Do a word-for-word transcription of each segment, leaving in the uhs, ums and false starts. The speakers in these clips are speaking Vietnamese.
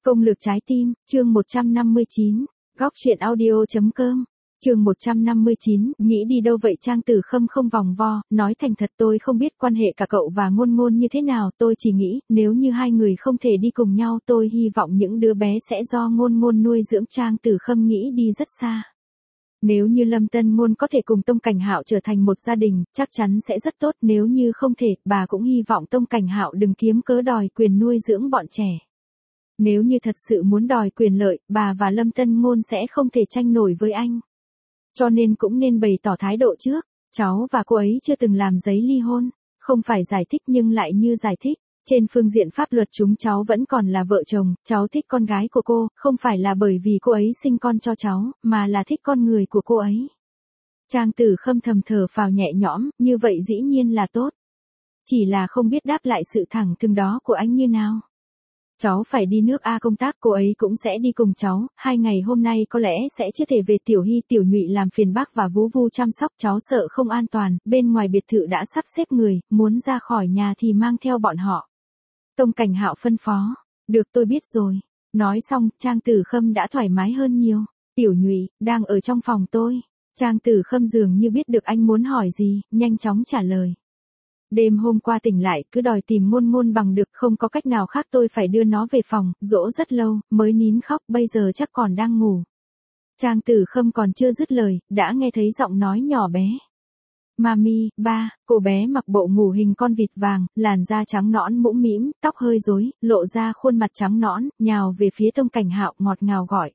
Công lược trái tim, chương một trăm năm mươi chín, góc truyện audio.com, chương một trăm năm mươi chín, nghĩ đi đâu vậy? Trang Tử Khâm không vòng vo, nói thành thật, tôi không biết quan hệ cả cậu và Ngôn Ngôn như thế nào, tôi chỉ nghĩ, nếu như hai người không thể đi cùng nhau, tôi hy vọng những đứa bé sẽ do Ngôn Ngôn nuôi dưỡng. Trang Tử Khâm nghĩ đi rất xa. Nếu như Lâm Tân Ngôn có thể cùng Tông Cảnh Hạo trở thành một gia đình, chắc chắn sẽ rất tốt, nếu như không thể, bà cũng hy vọng Tông Cảnh Hạo đừng kiếm cớ đòi quyền nuôi dưỡng bọn trẻ. Nếu như thật sự muốn đòi quyền lợi, bà và Lâm Tân Ngôn sẽ không thể tranh nổi với anh. Cho nên cũng nên bày tỏ thái độ trước, cháu và cô ấy chưa từng làm giấy ly hôn, không phải giải thích nhưng lại như giải thích. Trên phương diện pháp luật chúng cháu vẫn còn là vợ chồng, cháu thích con gái của cô, không phải là bởi vì cô ấy sinh con cho cháu, mà là thích con người của cô ấy. Trang Tử Khâm thầm thở phào nhẹ nhõm, như vậy dĩ nhiên là tốt. Chỉ là không biết đáp lại sự thẳng thừng đó của anh như nào. Cháu phải đi nước A công tác, cô ấy cũng sẽ đi cùng cháu, hai ngày hôm nay có lẽ sẽ chưa thể về. Tiểu Hy Tiểu Nhụy làm phiền bác và Vú Vu chăm sóc, cháu sợ không an toàn, bên ngoài biệt thự đã sắp xếp người, muốn ra khỏi nhà thì mang theo bọn họ. Tông Cảnh Hạo phân phó, được tôi biết rồi. Nói xong, Trang Tử Khâm đã thoải mái hơn nhiều. Tiểu Nhụy, đang ở trong phòng tôi. Trang Tử Khâm dường như biết được anh muốn hỏi gì, nhanh chóng trả lời. Đêm hôm qua tỉnh lại, cứ đòi tìm Ngôn Ngôn bằng được, không có cách nào khác, tôi phải đưa nó về phòng, dỗ rất lâu, mới nín khóc, bây giờ chắc còn đang ngủ. Trang Tử Khâm còn chưa dứt lời, đã nghe thấy giọng nói nhỏ bé. Mami, ba, cô bé mặc bộ ngủ hình con vịt vàng, làn da trắng nõn mũm mĩm, tóc hơi rối, lộ ra khuôn mặt trắng nõn, nhào về phía Tông Cảnh Hạo, ngọt ngào gọi.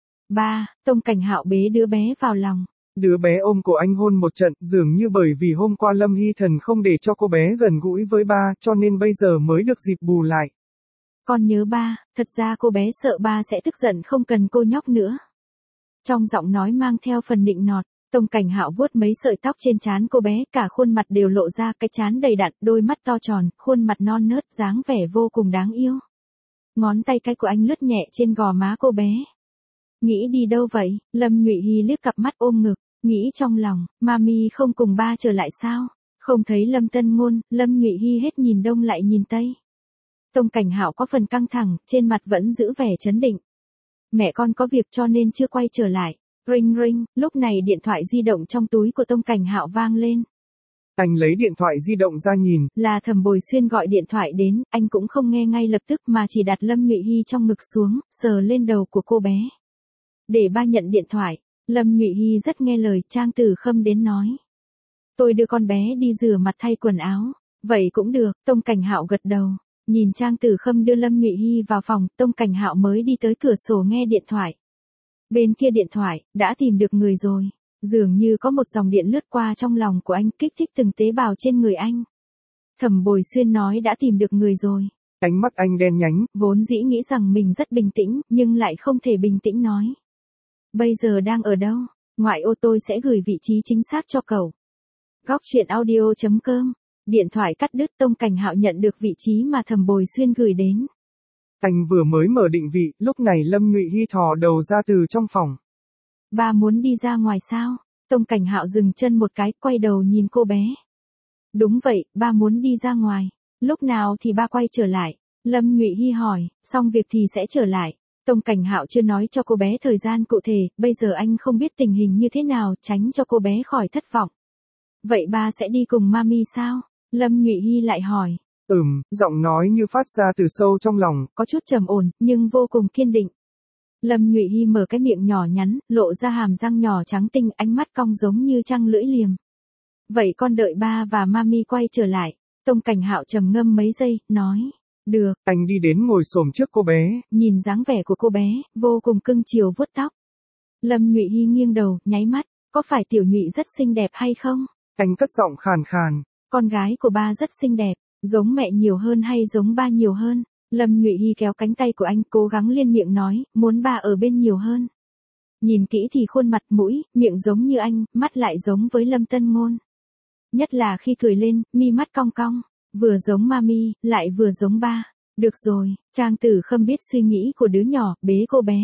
Ba, Tông Cảnh Hạo bế đứa bé vào lòng. Đứa bé ôm cổ anh hôn một trận, dường như bởi vì hôm qua Lâm Hy Thần không để cho cô bé gần gũi với ba, cho nên bây giờ mới được dịp bù lại. Con nhớ ba, thật ra cô bé sợ ba sẽ tức giận không cần cô nhóc nữa. Trong giọng nói mang theo phần nịnh nọt, Tông Cảnh Hạo vuốt mấy sợi tóc trên trán cô bé, cả khuôn mặt đều lộ ra, cái trán đầy đặn, đôi mắt to tròn, khuôn mặt non nớt, dáng vẻ vô cùng đáng yêu. Ngón tay cái của anh lướt nhẹ trên gò má cô bé. Nghĩ đi đâu vậy? Lâm Nhụy Hy liếc cặp mắt ôm ngực, nghĩ trong lòng, Mami không cùng ba trở lại sao? Không thấy Lâm Tân Ngôn, Lâm Nhụy Hy hết nhìn đông lại nhìn tây. Tông Cảnh Hạo có phần căng thẳng, trên mặt vẫn giữ vẻ trấn định. Mẹ con có việc cho nên chưa quay trở lại. Ring ring, lúc này điện thoại di động trong túi của Tông Cảnh Hạo vang lên. Anh lấy điện thoại di động ra nhìn. Là Thẩm Bồi Xuyên gọi điện thoại đến, anh cũng không nghe ngay lập tức mà chỉ đặt Lâm Nhụy Hy trong ngực xuống, sờ lên đầu của cô bé. Để ba nhận điện thoại. Lâm Nhụy Hy rất nghe lời. Trang Tử Khâm đến nói. Tôi đưa con bé đi rửa mặt thay quần áo. Vậy cũng được, Tông Cảnh Hạo gật đầu. Nhìn Trang Tử Khâm đưa Lâm Nhụy Hy vào phòng, Tông Cảnh Hạo mới đi tới cửa sổ nghe điện thoại. Bên kia điện thoại, đã tìm được người rồi. Dường như có một dòng điện lướt qua trong lòng của anh, kích thích từng tế bào trên người anh. Thẩm Bồi Xuyên nói đã tìm được người rồi. Ánh mắt anh đen nhánh, vốn dĩ nghĩ rằng mình rất bình tĩnh, nhưng lại không thể bình tĩnh nói. Bây giờ đang ở đâu? Ngoại ô, tôi sẽ gửi vị trí chính xác cho cậu. Góc truyện audio.com. Điện thoại cắt đứt. Tông Cảnh Hạo nhận được vị trí mà Thẩm Bồi Xuyên gửi đến. Anh vừa mới mở định vị, lúc này Lâm Nhụy Hy thò đầu ra từ trong phòng. Ba muốn đi ra ngoài sao? Tông Cảnh Hạo dừng chân một cái, quay đầu nhìn cô bé. Đúng vậy, ba muốn đi ra ngoài. Lúc nào thì ba quay trở lại? Lâm Nhụy Hy hỏi, xong việc thì sẽ trở lại. Tông Cảnh Hạo chưa nói cho cô bé thời gian cụ thể, bây giờ anh không biết tình hình như thế nào, tránh cho cô bé khỏi thất vọng. Vậy ba sẽ đi cùng Mami sao? Lâm Nhụy Hy lại hỏi. Ừm, giọng nói như phát ra từ sâu trong lòng, có chút trầm ổn, nhưng vô cùng kiên định. Lâm Nhụy Hy mở cái miệng nhỏ nhắn, lộ ra hàm răng nhỏ trắng tinh, ánh mắt cong giống như trăng lưỡi liềm. Vậy con đợi ba và Mami quay trở lại. Tông Cảnh Hạo trầm ngâm mấy giây, nói. Được. Anh đi đến ngồi xổm trước cô bé. Nhìn dáng vẻ của cô bé, vô cùng cưng chiều vuốt tóc. Lâm Nhụy Hy nghiêng đầu, nháy mắt. Có phải Tiểu Nhụy rất xinh đẹp hay không? Anh cất giọng khàn khàn. Con gái của ba rất xinh đẹp. Giống mẹ nhiều hơn hay giống ba nhiều hơn? Lâm Nhụy Hy kéo cánh tay của anh, cố gắng liên miệng nói, muốn ba ở bên nhiều hơn. Nhìn kỹ thì khuôn mặt, mũi, miệng giống như anh, mắt lại giống với Lâm Tân Ngôn. Nhất là khi cười lên, mi mắt cong cong, vừa giống Mami, lại vừa giống ba. Được rồi, Trang Tử Khâm biết suy nghĩ của đứa nhỏ, bế cô bé.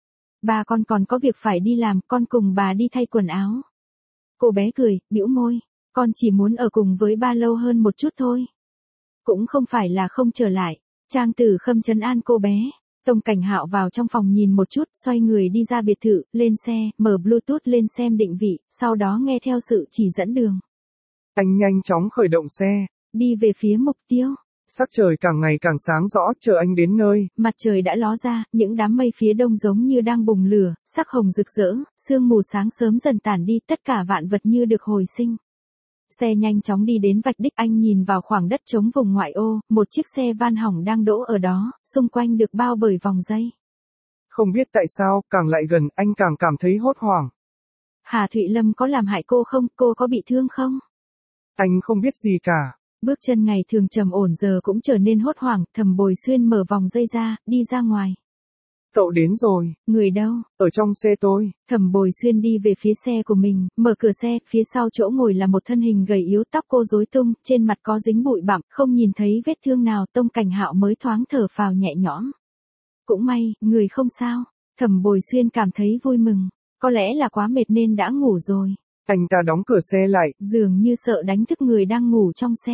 Ba con còn có việc phải đi làm, con cùng bà đi thay quần áo. Cô bé cười, bĩu môi, con chỉ muốn ở cùng với ba lâu hơn một chút thôi. Cũng không phải là không trở lại. Trang Tử Khâm trấn an cô bé. Tông Cảnh Hạo vào trong phòng nhìn một chút, xoay người đi ra biệt thự, lên xe, mở Bluetooth lên xem định vị, sau đó nghe theo sự chỉ dẫn đường. Anh nhanh chóng khởi động xe. Đi về phía mục tiêu. Sắc trời càng ngày càng sáng rõ, chờ anh đến nơi. Mặt trời đã ló ra, những đám mây phía đông giống như đang bùng lửa, sắc hồng rực rỡ, sương mù sáng sớm dần tản đi, tất cả vạn vật như được hồi sinh. Xe nhanh chóng đi đến vạch đích, anh nhìn vào khoảng đất trống vùng ngoại ô, một chiếc xe van hỏng đang đỗ ở đó, xung quanh được bao bởi vòng dây. Không biết tại sao, càng lại gần, anh càng cảm thấy hốt hoảng. Hà Thụy Lâm có làm hại cô không, cô có bị thương không? Anh không biết gì cả. Bước chân ngày thường trầm ổn giờ cũng trở nên hốt hoảng, Thẩm Bồi Xuyên mở vòng dây ra, đi ra ngoài. Cậu đến rồi. Người đâu? Ở trong xe tôi. Thẩm Bồi Xuyên đi về phía xe của mình, mở cửa xe, phía sau chỗ ngồi là một thân hình gầy yếu, tóc cô rối tung, trên mặt có dính bụi bặm, không nhìn thấy vết thương nào. Tông Cảnh Hạo mới thoáng thở phào nhẹ nhõm. Cũng may, người không sao. Thẩm Bồi Xuyên cảm thấy vui mừng. Có lẽ là quá mệt nên đã ngủ rồi. Anh ta đóng cửa xe lại. Dường như sợ đánh thức người đang ngủ trong xe.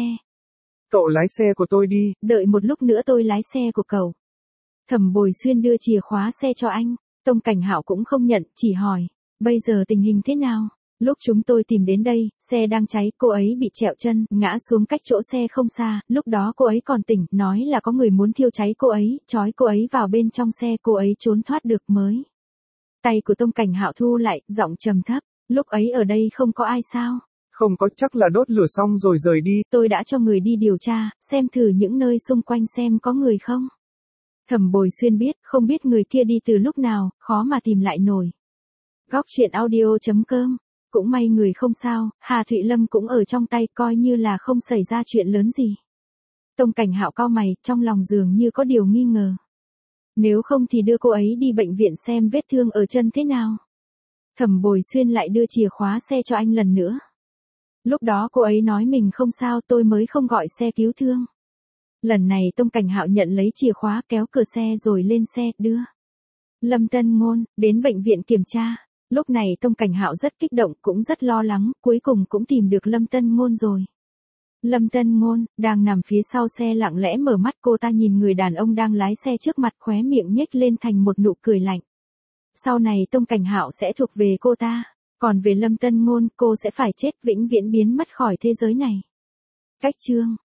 Cậu lái xe của tôi đi. Đợi một lúc nữa tôi lái xe của cậu. Thẩm Bồi Xuyên đưa chìa khóa xe cho anh. Tông Cảnh Hạo cũng không nhận, chỉ hỏi. Bây giờ tình hình thế nào? Lúc chúng tôi tìm đến đây, xe đang cháy, cô ấy bị trẹo chân, ngã xuống cách chỗ xe không xa. Lúc đó cô ấy còn tỉnh, nói là có người muốn thiêu cháy cô ấy, trói cô ấy vào bên trong xe, cô ấy trốn thoát được mới. Tay của Tông Cảnh Hạo thu lại, giọng trầm thấp. Lúc ấy ở đây không có ai sao? Không có, chắc là đốt lửa xong rồi rời đi. Tôi đã cho người đi điều tra, xem thử những nơi xung quanh xem có người không. Thẩm Bồi Xuyên biết, không biết người kia đi từ lúc nào, khó mà tìm lại nổi. Góc truyện audio chấm com. Cũng may người không sao, Hà Thụy Lâm cũng ở trong tay, coi như là không xảy ra chuyện lớn gì. Tông Cảnh Hạo cau mày, trong lòng dường như có điều nghi ngờ. Nếu không thì đưa cô ấy đi bệnh viện xem vết thương ở chân thế nào. Thẩm Bồi Xuyên lại đưa chìa khóa xe cho anh lần nữa. Lúc đó cô ấy nói mình không sao, tôi mới không gọi xe cứu thương. Lần này Tông Cảnh Hạo nhận lấy chìa khóa, kéo cửa xe rồi lên xe, đưa Lâm Tân Ngôn đến bệnh viện kiểm tra. Lúc này Tông Cảnh Hạo rất kích động, cũng rất lo lắng, cuối cùng cũng tìm được Lâm Tân Ngôn rồi. Lâm Tân Ngôn đang nằm phía sau xe lặng lẽ mở mắt, cô ta nhìn người đàn ông đang lái xe trước mặt, khóe miệng nhếch lên thành một nụ cười lạnh. Sau này Tông Cảnh Hạo sẽ thuộc về cô ta, còn về Lâm Tân Ngôn, cô sẽ phải chết, vĩnh viễn biến mất khỏi thế giới này. Cách chương